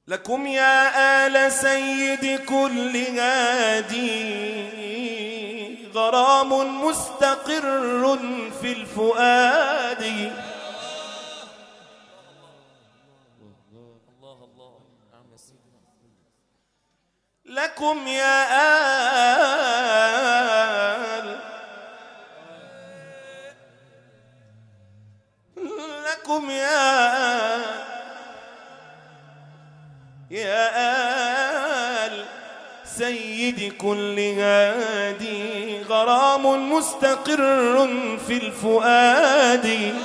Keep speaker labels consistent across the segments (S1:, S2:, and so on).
S1: لكم يا آل سيد كل هادي غرام مستقر في الفؤاد. لكم يا آل لكم يا آل سيد كل هادي غرام مستقر في الفؤاد.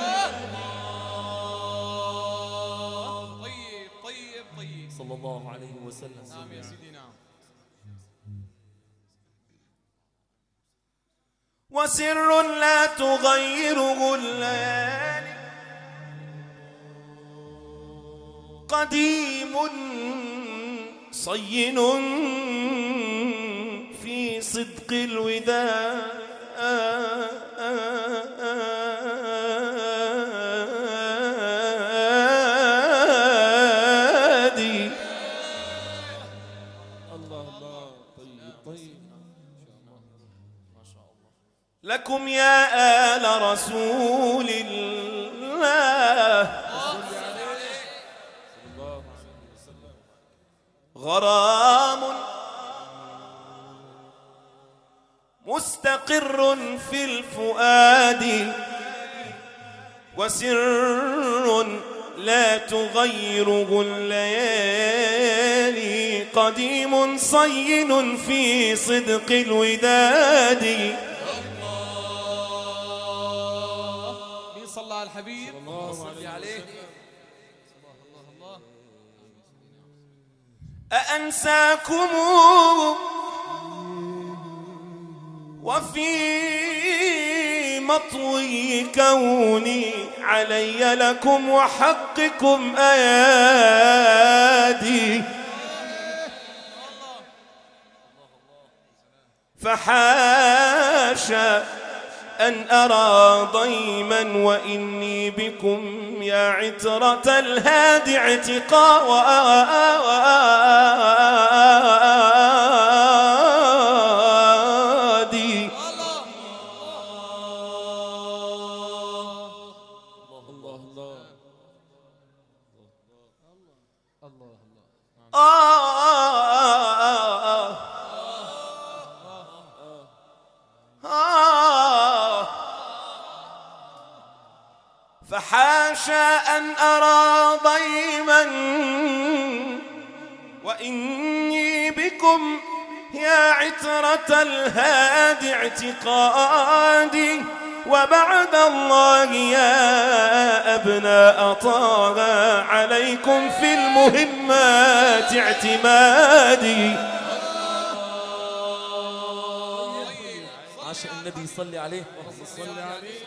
S2: طيب صلى الله عليه وسلم. نعم يا سيدي نعم.
S1: وسر لا تغيره الليالي قديم صين في صدق الوداد. لكم يا آل رسول الله غرام مستقر في الفؤاد وسر لا تغيره الليالي قديم صين في صدق الوداد.
S2: صلى على الحبيب صلى عليه.
S1: أأنساكم وفي مطوي كوني علي لكم وحقكم أيادي فحاشا أن أرى ضيما وإني بكم يا عترة الهادي اعتقادي. فحاشا أن أرى ضيما وإني بكم يا عترة الهادي اعتقادي. وبعد الله يا أبناء طه عليكم في المهمات اعتمادي.
S2: عاشق النبي صلي عليه. صلي عليه.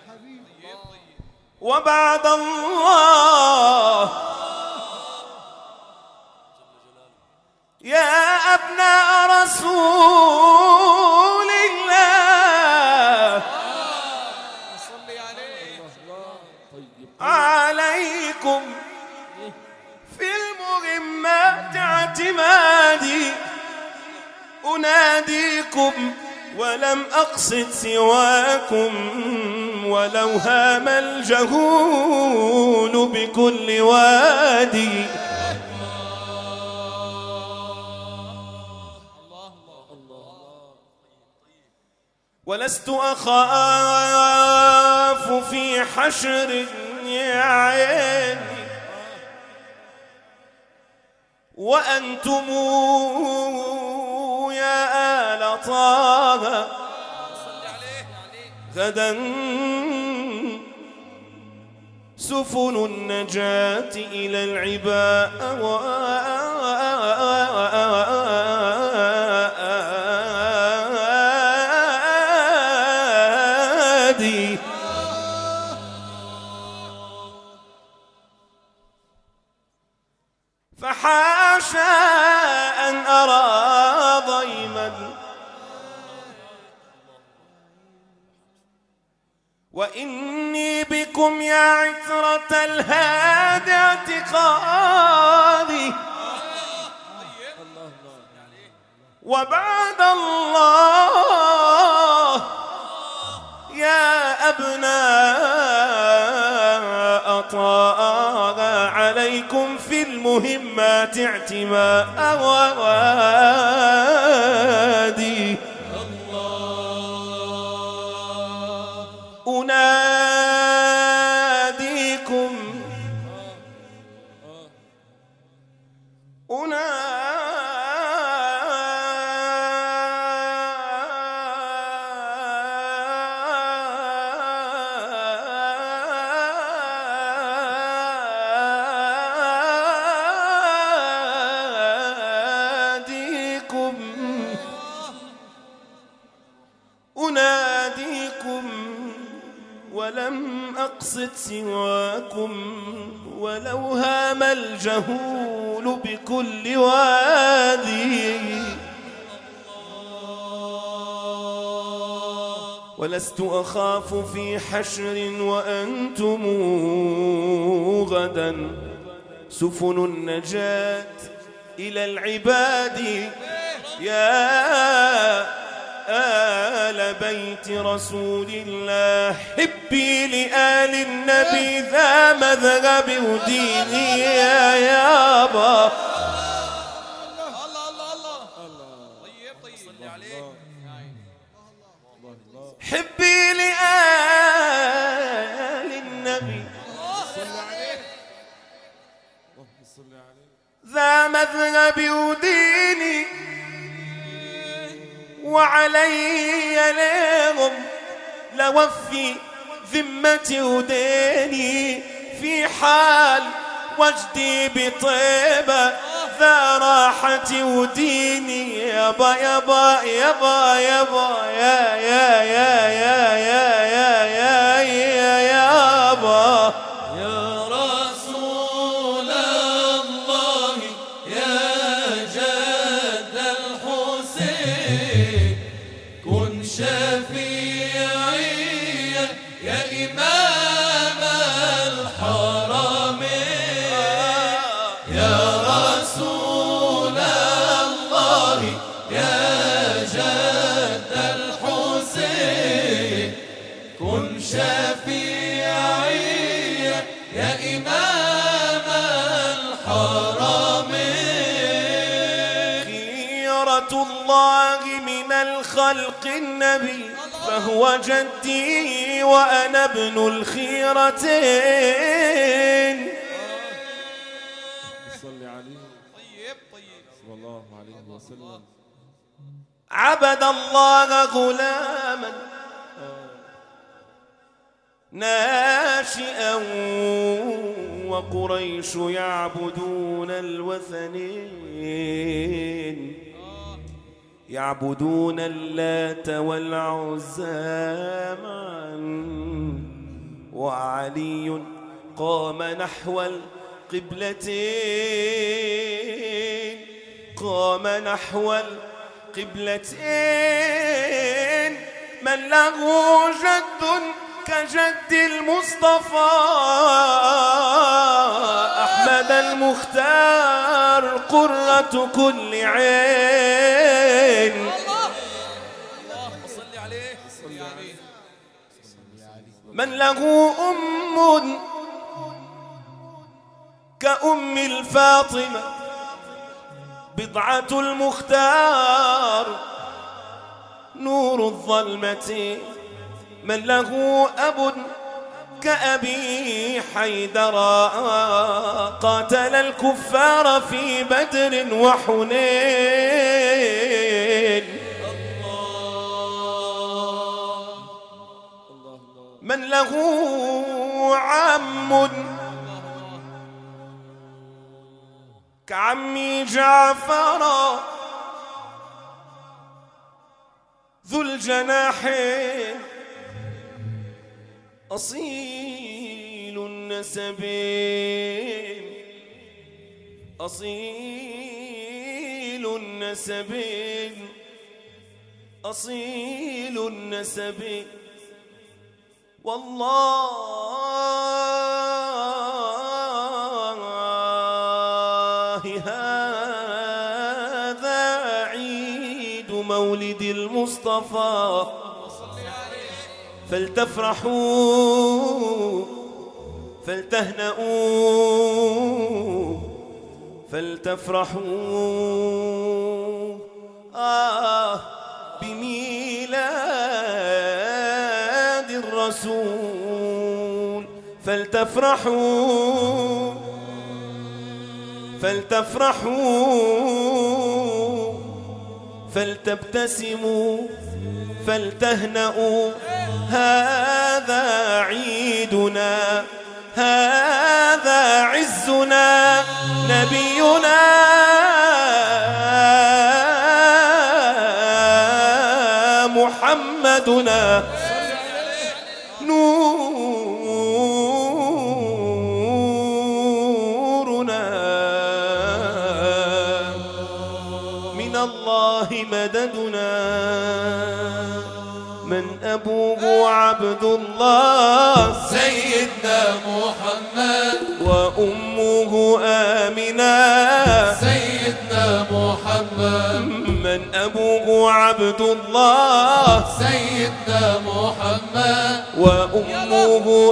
S1: وبعد الله يا أبناء رسول الله عليكم في المهمات اعتمادي. أناديكم ولم أقصد سواكم ولو هام الجهول بكل وادي. ولست أخاف في حشر يا عيني وأنتم يا آل طه غدا سفن النجاة إلى العباء فحاشا أن أرى ضيما وإني بكم يا عترة الهادي اعتقادي. وبعد الله يا أبناء طه عليكم في المهمات اعتمادي أناديكم أناديكم ولم أقصد سواكم ولو هام الجهول بكل وادي ولست أخاف في حشر وأنتم غدا سفن النجاة إلى العباد يا آل بيت رسول الله حبي لآل النبي ذا مذهب وديني يا يابا حبي لآل النبي ذا مذهب وديني وعلي لهم لوفي ذمتي وديني في حال وجدي بطيبة ذا راحتي وديني يابا يابا يابا يابا يا يا يا يا يا يا يا يا يابا
S2: يا رسول الله يا جد الحسين كن شفيعي يا إمام الحرمين يا رسول الله يا جد الحسين كن شفيعي يا إمام الحرمين
S1: خيرة الله من الخلق النبي فهو جدي وأنا ابن الخيرتين
S3: صلي عليه صلى الله عليه وسلم
S1: عبد الله غلاما ناشئا وقريش يعبدون الوثنين يعبدون اللات والعزى معا وعلي قام نحو القبلتين قام نحو القبلتين من له جد كجد المصطفى أحمد المختار قرة كل عين من له أم كأم الفاطمة بضعة المختار نور الظلمة من له أب كأبي حيدر قاتل الكفار في بدر وحنين من له عم كعمي جعفر ذو الجناحين أصيل النسبين أصيل النسبين أصيل النسبين والله هذا عيد مولد المصطفى فلتفرحوا فلتهنئوا فلتفرحوا بميلاد الرسول فلتفرحوا فلتفرحوا فلتبتسموا فلتهنئوا هذا عيدنا هذا عزنا نبينا محمدنا نورنا من الله مددنا من أبوه عبد الله
S3: سيدنا محمد
S1: وأمه آمنة
S3: سيدنا محمد
S1: من أبوه عبد الله
S3: سيدنا محمد
S1: وأمه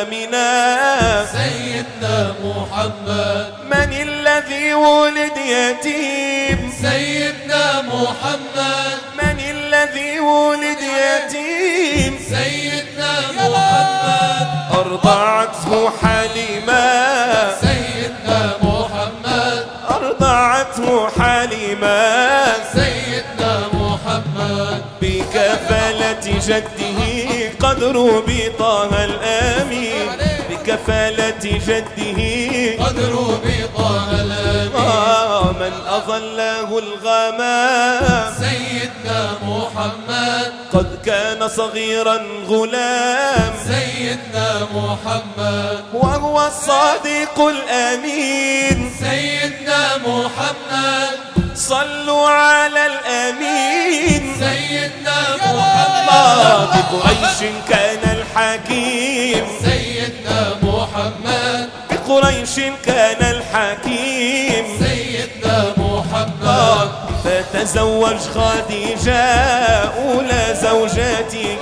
S1: آمنة
S3: سيدنا محمد
S1: من الذي ولد يتيم
S3: سيدنا محمد
S1: من الذي ولد يتيم
S3: سيدنا محمد
S1: أرضعته حليمة
S3: سيدنا محمد
S1: أرضعته حليمة
S3: سيدنا محمد
S1: بكفالة جده قدر بطه الآمين بكفالة جده
S3: قدر بطه الأمين
S1: من أظله الغمام
S3: سيدنا محمد
S1: قد كان صغيرا غلام
S3: سيدنا محمد
S1: وهو الصادق الأمين
S3: سيدنا محمد
S1: صلوا على الأمين
S3: سيدنا محمد
S1: بقريش كان الحكيم
S3: سيدنا محمد
S1: بقريش كان الحكيم
S3: سيدنا محمد
S1: فتزوج خديجة أولى زوجاته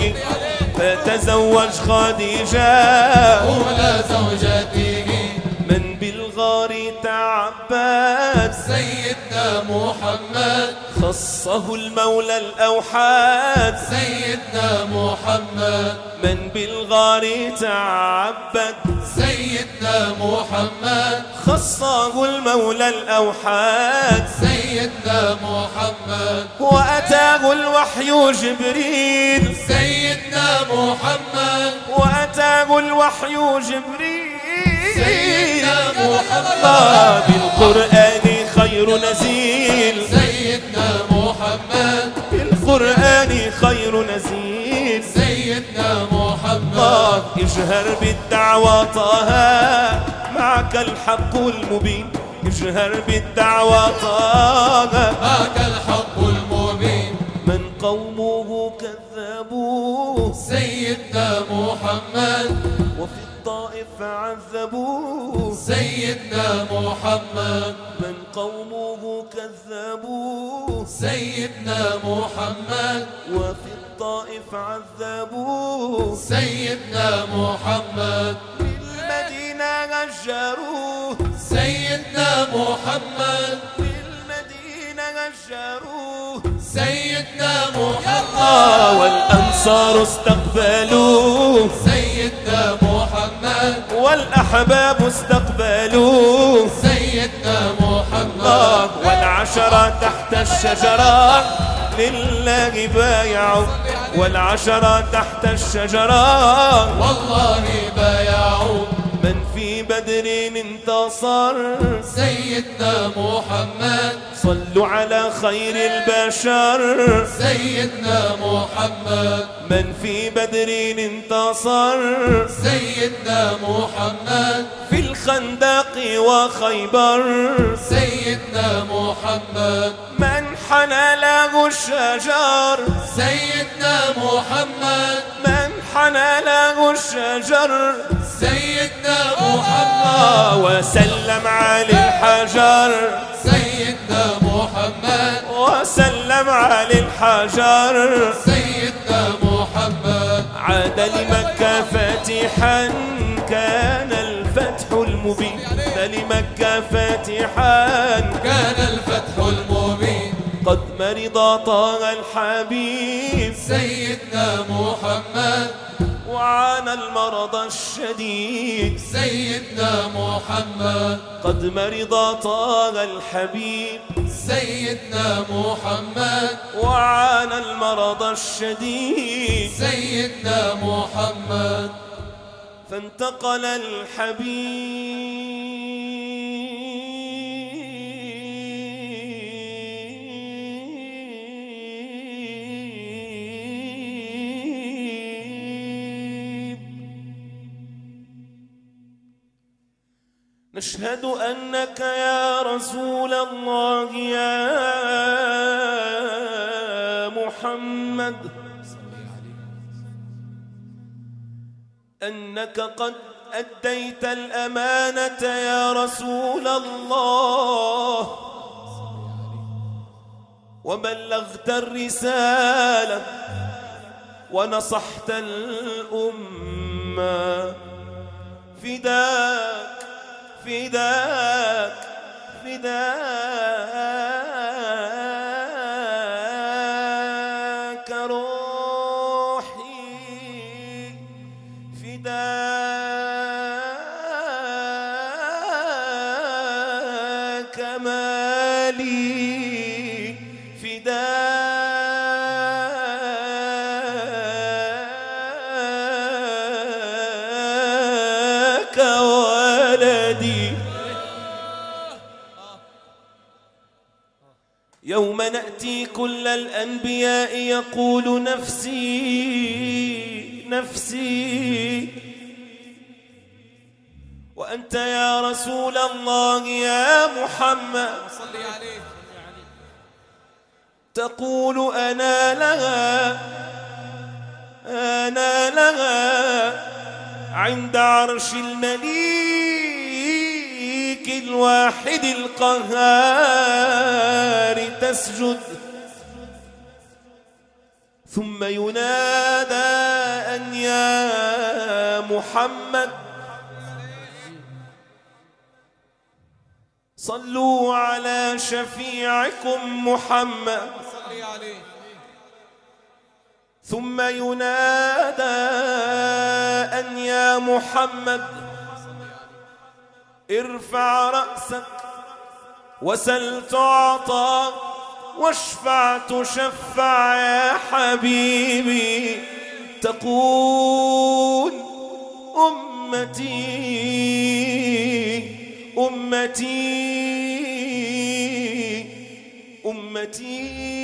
S1: فتزوج خديجة
S3: أولى زوجته
S1: من بالغار تعبد
S3: سيدنا محمد
S1: خصه المولى الأوحاد
S3: سيدنا محمد
S1: من بالغار تعبد
S3: سيدنا محمد
S1: خصه المولى الأوحاد
S3: سيدنا محمد
S1: وأتاه الوحي جبريل
S3: سيدنا محمد
S1: وأتاه الوحي جبريل
S3: سيدنا محمد
S1: بالقرآن خير نزيل
S3: سيدنا محمد
S1: بالقرآن خير نزيل
S3: سيدنا محمد
S1: اجهر بالدعوة طه معك الحق المبين اجهر بالدعوة طه
S3: معك الحق المبين
S1: من قومه كذبوه
S3: سيدنا محمد
S1: وفي الطائف عذبوه
S3: سيدنا محمد
S1: من قومه كذبوه
S3: سيدنا محمد
S1: وفي الطائف عذبوه
S3: سيدنا محمد
S1: بالمدينة هجروه
S3: سيدنا محمد
S1: بالمدينة هجروه
S3: سيدنا محمد
S1: والأنصار استقبلوه
S3: سيدنا محمد
S1: والأحباب استقبلوه
S3: سيدنا محمد
S1: والعشرة تحت الشجرة لله بايعوا والعشرة تحت الشجرة
S3: والله بايعوا
S1: من في بدر انتصر
S3: سيدنا محمد
S1: صلوا على خير البشر
S3: سيدنا محمد
S1: من في بدر انتصر
S3: سيدنا محمد
S1: في الخندق وخيبر
S3: سيدنا محمد
S1: من حنى له الشجر
S3: سيدنا محمد
S1: من حنى له الشجر
S3: سيدنا محمد
S1: وسلم على الحجر
S3: سيدنا محمد
S1: وسلم على الحجر
S3: سيدنا محمد
S1: عاد لمكة فاتحا كان الفتح المبين لمكة فاتحا
S3: كان الفتح المبين
S1: قد مرض طه الحبيب
S3: سيدنا محمد
S1: وعانى المرض الشديد
S3: سيدنا محمد
S1: قد مرض طه الحبيب
S3: سيدنا محمد
S1: وعانى المرض الشديد
S3: سيدنا محمد
S1: فانتقل الحبيب. نشهد أنك يا رسول الله يا محمد أنك قد أديت الأمانة يا رسول الله وبلغت الرسالة ونصحت الأمة فداك فداك فداك روحي فداك مالي فداك ولدي. يوم نأتي كل الأنبياء يقول نفسي نفسي وأنت يا رسول الله يا محمد
S3: صلي عليه
S1: تقول أنا لها أنا لها عند عرش المليك الواحد القهار تسجد ثم ينادى أن يا محمد صلوا على شفيعكم محمد
S3: صلي عليه
S1: ثم ينادى أن يا محمد ارفع رأسك وسل تعطى واشفع تشفع يا حبيبي تقول أمتي أمتي أمتي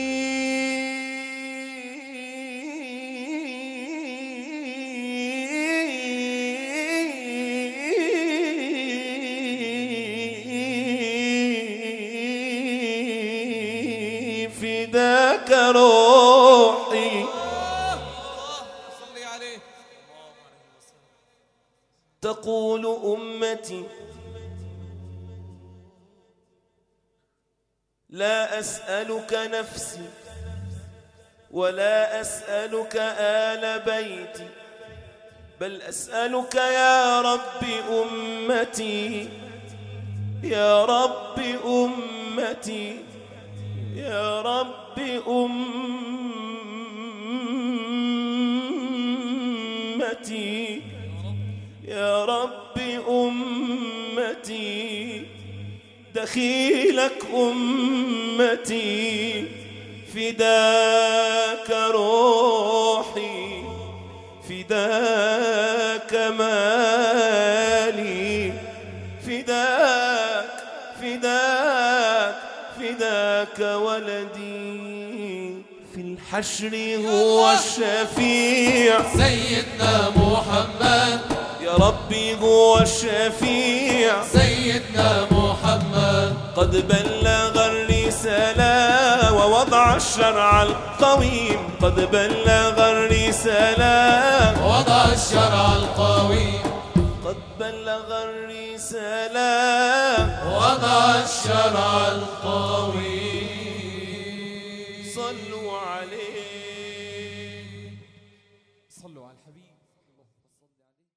S1: فداك روحي
S3: صلي عليه
S1: تقول أمتي لا أسألك نفسي ولا أسألك آل بيتي بل أسألك يا رب أمتي يا رب أمتي يا رب أمتي يا رب أمتي دخيلك أمتي فداك روحي فداك مالي فداك فداك فداك ولدي في الحشر هو الشفيع
S3: سيدنا محمد
S1: يا ربي هو الشفيع
S3: سيدنا محمد
S1: قد بلغ الرسالة ووضع الشرع القويم قد بلغ الرسالة
S3: وضع الشرع القويم
S1: قد بلغ الرسالة
S3: وضع الشرع القويم
S1: صلوا عليه.
S3: صلوا على الحبيب.